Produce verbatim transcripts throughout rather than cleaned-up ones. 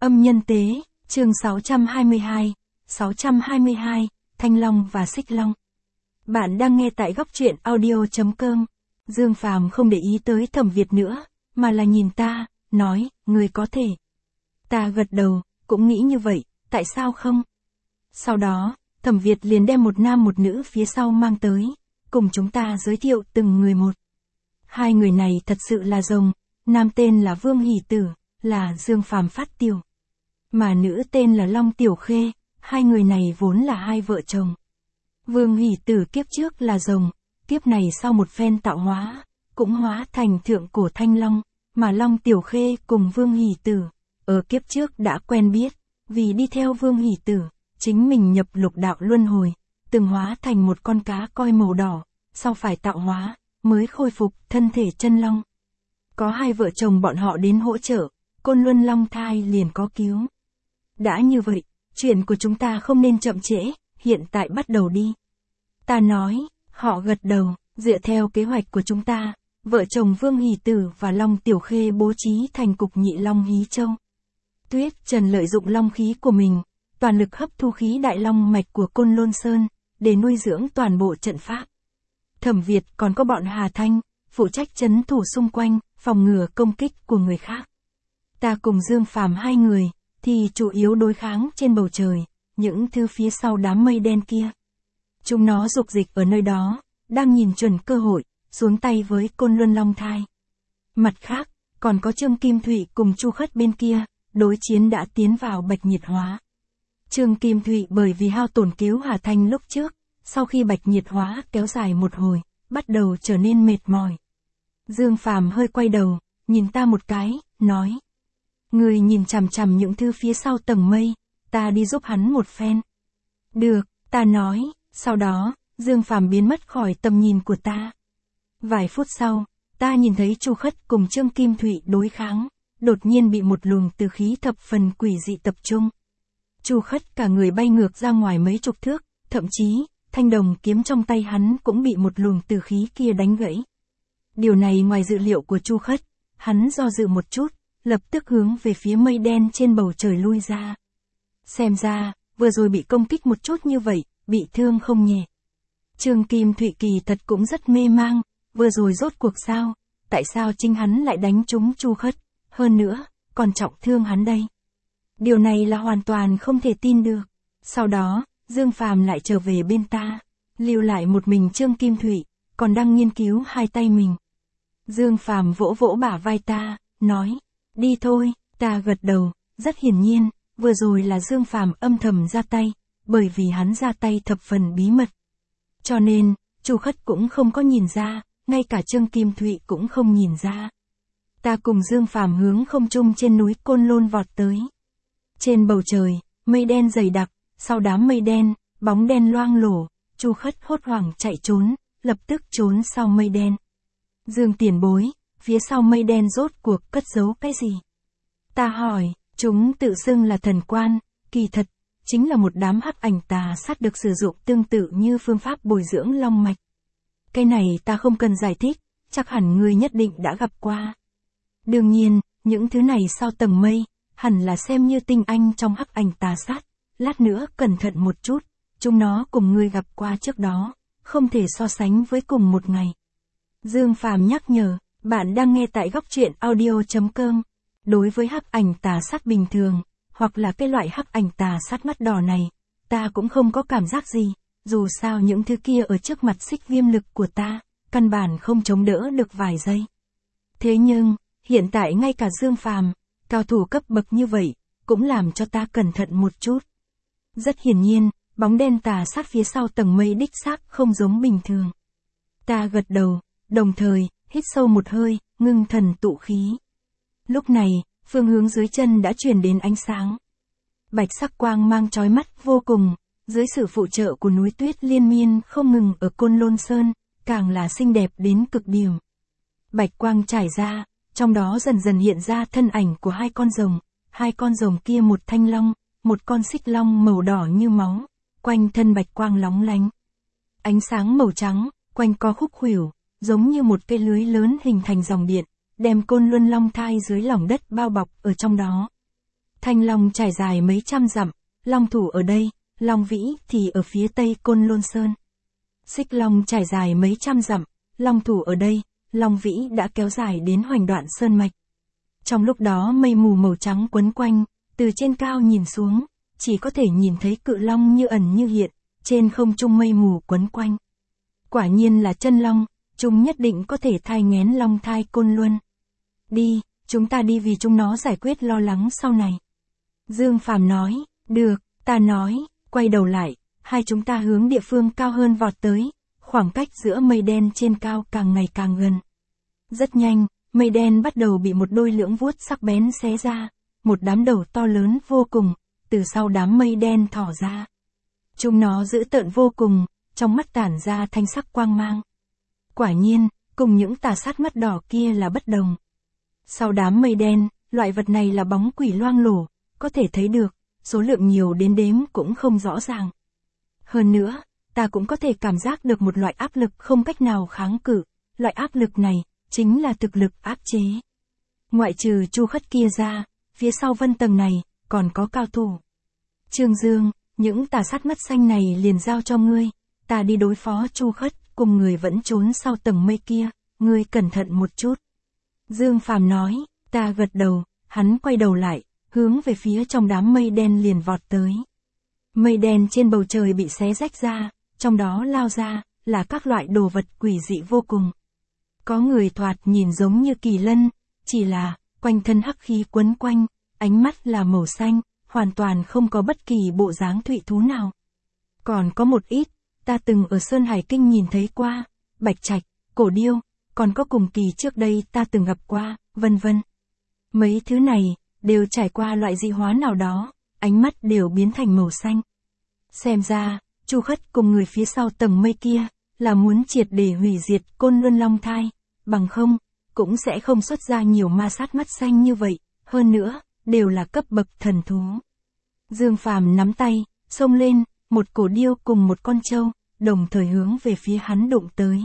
Âm nhân tế, chương sáu trăm hai mươi hai, sáu trăm hai mươi hai, Thanh Long và Xích Long. Bạn đang nghe tại góc truyện audio chấm com. Dương Phàm không để ý tới Thẩm Việt nữa, mà là nhìn ta, nói, người có thể. Ta gật đầu, cũng nghĩ như vậy, tại sao không? Sau đó, Thẩm Việt liền đem một nam một nữ phía sau mang tới, cùng chúng ta giới thiệu từng người một. Hai người này thật sự là rồng, nam tên là Vương Hỷ Tử, là Dương Phàm phát tiểu. Mà nữ tên là Long Tiểu Khê, hai người này vốn là hai vợ chồng. Vương Hỷ Tử kiếp trước là rồng, kiếp này sau một phen tạo hóa, cũng hóa thành thượng cổ Thanh Long, mà Long Tiểu Khê cùng Vương Hỷ Tử, ở kiếp trước đã quen biết, vì đi theo Vương Hỷ Tử, chính mình nhập lục đạo luân hồi, từng hóa thành một con cá coi màu đỏ, sau phải tạo hóa, mới khôi phục thân thể chân long. Có hai vợ chồng bọn họ đến hỗ trợ, Côn Luân Long thai liền có cứu. Đã như vậy, chuyện của chúng ta không nên chậm trễ, hiện tại bắt đầu đi. Ta nói, họ gật đầu, dựa theo kế hoạch của chúng ta, vợ chồng Vương Hỷ Tử và Long Tiểu Khê bố trí thành cục nhị long hí châu. Tuyết Trần lợi dụng long khí của mình, toàn lực hấp thu khí đại long mạch của Côn Lôn Sơn, để nuôi dưỡng toàn bộ trận pháp. Thẩm Việt còn có bọn Hà Thanh, phụ trách trấn thủ xung quanh, phòng ngừa công kích của người khác. Ta cùng Dương Phàm hai người, thì chủ yếu đối kháng trên bầu trời, những thứ phía sau đám mây đen kia. Chúng nó dục dịch ở nơi đó, đang nhìn chuẩn cơ hội, xuống tay với Côn Luân Long thai. Mặt khác, còn có Trương Kim Thụy cùng Chu Khất bên kia, đối chiến đã tiến vào Bạch Nhiệt Hóa. Trương Kim Thụy bởi vì hao tổn cứu Hà Thanh lúc trước, sau khi Bạch Nhiệt Hóa kéo dài một hồi, bắt đầu trở nên mệt mỏi. Dương Phàm hơi quay đầu, nhìn ta một cái, nói. Người nhìn chằm chằm những thứ phía sau tầng mây, ta đi giúp hắn một phen. Được, ta nói, sau đó, Dương Phàm biến mất khỏi tầm nhìn của ta. Vài phút sau, ta nhìn thấy Chu Khất cùng Trương Kim Thụy đối kháng, đột nhiên bị một luồng từ khí thập phần quỷ dị tập trung. Chu Khất cả người bay ngược ra ngoài mấy chục thước, thậm chí, thanh đồng kiếm trong tay hắn cũng bị một luồng từ khí kia đánh gãy. Điều này ngoài dự liệu của Chu Khất, hắn do dự một chút, lập tức hướng về phía mây đen trên bầu trời lui ra. Xem ra, vừa rồi bị công kích một chút như vậy, bị thương không nhẹ. Trương Kim Thụy kỳ thật cũng rất mê mang, vừa rồi rốt cuộc sao, tại sao chính hắn lại đánh trúng Chu Khất, hơn nữa, còn trọng thương hắn đây. Điều này là hoàn toàn không thể tin được. Sau đó, Dương Phàm lại trở về bên ta, lưu lại một mình Trương Kim Thụy, còn đang nghiên cứu hai tay mình. Dương Phàm vỗ vỗ bả vai ta, nói, đi thôi, ta gật đầu, rất hiển nhiên, vừa rồi là Dương Phàm âm thầm ra tay, bởi vì hắn ra tay thập phần bí mật. Cho nên, Chu Khất cũng không có nhìn ra, ngay cả Trương Kim Thụy cũng không nhìn ra. Ta cùng Dương Phàm hướng không trung trên núi Côn Lôn vọt tới. Trên bầu trời, mây đen dày đặc, sau đám mây đen, bóng đen loang lổ, Chu Khất hốt hoảng chạy trốn, lập tức trốn sau mây đen. Dương tiền bối, phía sau mây đen rốt cuộc cất giấu cái gì? Ta hỏi, chúng tự xưng là thần quan, kỳ thật, chính là một đám hắc ảnh tà sát được sử dụng tương tự như phương pháp bồi dưỡng long mạch. Cái này ta không cần giải thích, chắc hẳn ngươi nhất định đã gặp qua. Đương nhiên, những thứ này sau tầng mây, hẳn là xem như tinh anh trong hắc ảnh tà sát, lát nữa cẩn thận một chút, chúng nó cùng ngươi gặp qua trước đó, không thể so sánh với cùng một ngày. Dương Phàm nhắc nhở, bạn đang nghe tại góc truyện audio chấm com. Đối với hắc ảnh tà sát bình thường, hoặc là cái loại hắc ảnh tà sát mắt đỏ này, ta cũng không có cảm giác gì, dù sao những thứ kia ở trước mặt xích viêm lực của ta, căn bản không chống đỡ được vài giây. Thế nhưng, hiện tại ngay cả Dương Phàm, cao thủ cấp bậc như vậy, cũng làm cho ta cẩn thận một chút. Rất hiển nhiên, bóng đen tà sát phía sau tầng mây đích xác không giống bình thường. Ta gật đầu, đồng thời, hít sâu một hơi, ngưng thần tụ khí. Lúc này, phương hướng dưới chân đã truyền đến ánh sáng. Bạch sắc quang mang chói mắt vô cùng, dưới sự phụ trợ của núi tuyết liên miên không ngừng ở Côn Lôn Sơn, càng là xinh đẹp đến cực điểm. Bạch quang trải ra, trong đó dần dần hiện ra thân ảnh của hai con rồng, hai con rồng kia một thanh long, một con xích long màu đỏ như máu, quanh thân bạch quang lóng lánh. Ánh sáng màu trắng, quanh co khúc khuỷu, giống như một cây lưới lớn hình thành dòng điện, đem Côn Luân Long thai dưới lòng đất bao bọc ở trong đó. Thanh Long trải dài mấy trăm dặm, Long Thủ ở đây, Long Vĩ thì ở phía tây Côn Lôn Sơn. Xích Long trải dài mấy trăm dặm, Long Thủ ở đây, Long Vĩ đã kéo dài đến Hoành Đoạn Sơn Mạch. Trong lúc đó mây mù màu trắng quấn quanh, từ trên cao nhìn xuống, chỉ có thể nhìn thấy cự long như ẩn như hiện, trên không trung mây mù quấn quanh. Quả nhiên là chân long, chúng nhất định có thể thai nghén long thai Côn Luân. Đi, chúng ta đi vì chúng nó giải quyết lo lắng sau này. Dương Phàm nói, được, ta nói, quay đầu lại, hai chúng ta hướng địa phương cao hơn vọt tới, khoảng cách giữa mây đen trên cao càng ngày càng gần. Rất nhanh, mây đen bắt đầu bị một đôi lưỡng vuốt sắc bén xé ra, một đám đầu to lớn vô cùng, từ sau đám mây đen thỏ ra. Chúng nó dữ tợn vô cùng, trong mắt tản ra thanh sắc quang mang. Quả nhiên, cùng những tà sát mắt đỏ kia là bất đồng. Sau đám mây đen, loại vật này là bóng quỷ loang lổ, có thể thấy được, số lượng nhiều đến đếm cũng không rõ ràng. Hơn nữa, ta cũng có thể cảm giác được một loại áp lực không cách nào kháng cự, loại áp lực này, chính là thực lực áp chế. Ngoại trừ Chu Khất kia ra, phía sau vân tầng này, còn có cao thủ. Trương Dương, những tà sát mắt xanh này liền giao cho ngươi, ta đi đối phó Chu Khất, cùng người vẫn trốn sau tầng mây kia, ngươi cẩn thận một chút. Dương Phàm nói, ta gật đầu, hắn quay đầu lại, hướng về phía trong đám mây đen liền vọt tới. Mây đen trên bầu trời bị xé rách ra, trong đó lao ra, là các loại đồ vật quỷ dị vô cùng. Có người thoạt nhìn giống như kỳ lân, chỉ là, quanh thân hắc khí quấn quanh, ánh mắt là màu xanh, hoàn toàn không có bất kỳ bộ dáng thụy thú nào. Còn có một ít, ta từng ở Sơn Hải Kinh nhìn thấy qua, bạch trạch, cổ điêu, còn có cùng kỳ trước đây ta từng gặp qua, vân vân. Mấy thứ này, đều trải qua loại dị hóa nào đó, ánh mắt đều biến thành màu xanh. Xem ra, Chu Khất cùng người phía sau tầng mây kia, là muốn triệt để hủy diệt Côn Luân Long Thai, bằng không, cũng sẽ không xuất ra nhiều ma sát mắt xanh như vậy, hơn nữa, đều là cấp bậc thần thú. Dương Phàm nắm tay, xông lên, một cổ điêu cùng một con trâu, đồng thời hướng về phía hắn đụng tới.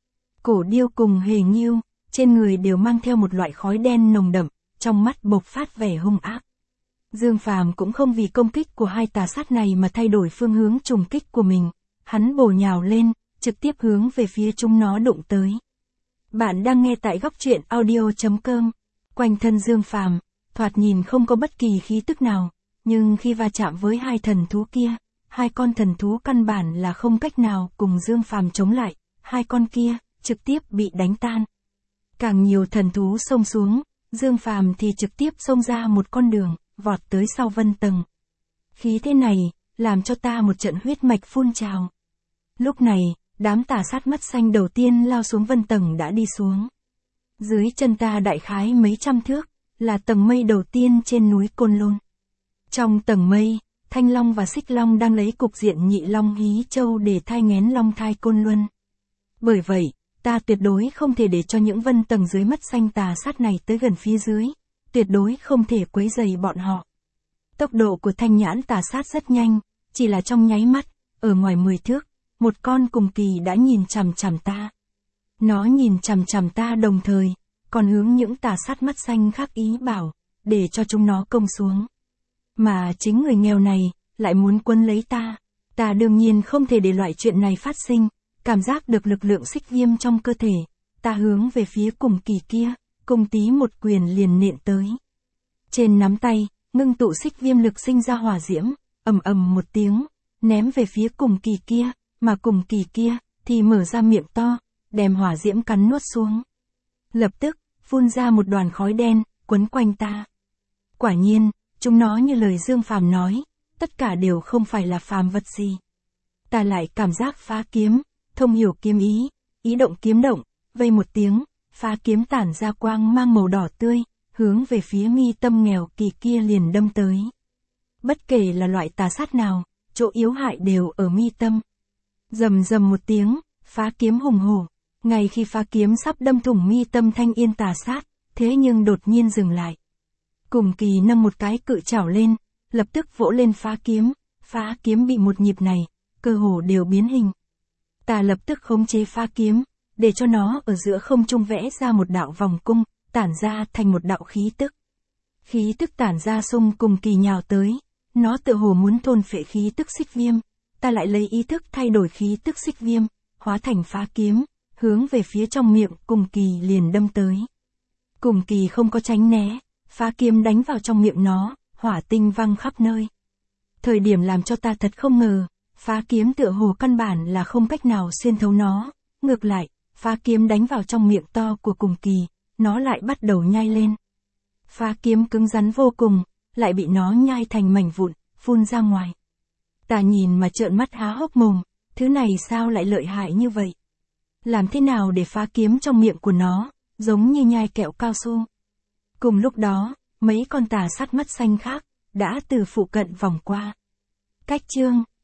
Cổ điêu cùng Hề Nghiêu, trên người đều mang theo một loại khói đen nồng đậm, trong mắt bộc phát vẻ hung ác. Dương Phàm cũng không vì công kích của hai tà sát này mà thay đổi phương hướng trùng kích của mình, hắn bổ nhào lên, trực tiếp hướng về phía chúng nó đụng tới. Bạn đang nghe tại góc truyện audio chấm com. Quanh thân Dương Phàm, thoạt nhìn không có bất kỳ khí tức nào, nhưng khi va chạm với hai thần thú kia, hai con thần thú căn bản là không cách nào cùng Dương Phàm chống lại, hai con kia trực tiếp bị đánh tan. Càng nhiều thần thú xông xuống, Dương Phàm thì trực tiếp xông ra một con đường, vọt tới sau vân tầng. Khí thế này, làm cho ta một trận huyết mạch phun trào. Lúc này, đám tà sát mắt xanh đầu tiên lao xuống vân tầng đã đi xuống. Dưới chân ta đại khái mấy trăm thước, là tầng mây đầu tiên trên núi Côn Lôn. Trong tầng mây, Thanh Long và Xích Long đang lấy cục diện nhị long hí châu để thai nghén long thai Côn Luân. Bởi vậy, ta tuyệt đối không thể để cho những vân tầng dưới mắt xanh tà sát này tới gần phía dưới, tuyệt đối không thể quấy rầy bọn họ. Tốc độ của thanh nhãn tà sát rất nhanh, chỉ là trong nháy mắt, ở ngoài mười thước, một con cùng kỳ đã nhìn chằm chằm ta. Nó nhìn chằm chằm ta đồng thời, còn hướng những tà sát mắt xanh khác ý bảo, để cho chúng nó công xuống. Mà chính người nghèo này, lại muốn quấn lấy ta. Ta đương nhiên không thể để loại chuyện này phát sinh, cảm giác được lực lượng xích viêm trong cơ thể. Ta hướng về phía cùng kỳ kia, cùng tí một quyền liền nện tới. Trên nắm tay, ngưng tụ xích viêm lực sinh ra hỏa diễm, ầm ầm một tiếng, ném về phía cùng kỳ kia, mà cùng kỳ kia, thì mở ra miệng to, đem hỏa diễm cắn nuốt xuống. Lập tức, phun ra một đoàn khói đen, quấn quanh ta. Quả nhiên, chúng nó như lời Dương Phàm nói, tất cả đều không phải là phàm vật gì. Ta lại cảm giác phá kiếm, thông hiểu kiếm ý, ý động kiếm động, vây một tiếng, phá kiếm tản ra quang mang màu đỏ tươi, hướng về phía mi tâm nghèo kỳ kia liền đâm tới. Bất kể là loại tà sát nào, chỗ yếu hại đều ở mi tâm. Rầm rầm một tiếng, phá kiếm hùng hổ, ngay khi phá kiếm sắp đâm thủng mi tâm thanh yên tà sát, thế nhưng đột nhiên dừng lại. Cùng kỳ nâng một cái cự chảo lên, lập tức vỗ lên phá kiếm, phá kiếm bị một nhịp này, cơ hồ đều biến hình. Ta lập tức khống chế phá kiếm, để cho nó ở giữa không trung vẽ ra một đạo vòng cung, tản ra thành một đạo khí tức. Khí tức tản ra xung cùng kỳ nhào tới, nó tựa hồ muốn thôn phệ khí tức xích viêm, ta lại lấy ý thức thay đổi khí tức xích viêm, hóa thành phá kiếm, hướng về phía trong miệng cùng kỳ liền đâm tới. Cùng kỳ không có tránh né, phá kiếm đánh vào trong miệng nó, hỏa tinh văng khắp nơi. Thời điểm làm cho ta thật không ngờ, phá kiếm tựa hồ căn bản là không cách nào xuyên thấu nó, ngược lại, phá kiếm đánh vào trong miệng to của cùng kỳ, nó lại bắt đầu nhai lên. Phá kiếm cứng rắn vô cùng, lại bị nó nhai thành mảnh vụn, phun ra ngoài. Ta nhìn mà trợn mắt há hốc mồm, thứ này sao lại lợi hại như vậy? Làm thế nào để phá kiếm trong miệng của nó, giống như nhai kẹo cao su? Cùng lúc đó, mấy con tà sát mắt xanh khác, đã từ phụ cận vòng qua. Cách chương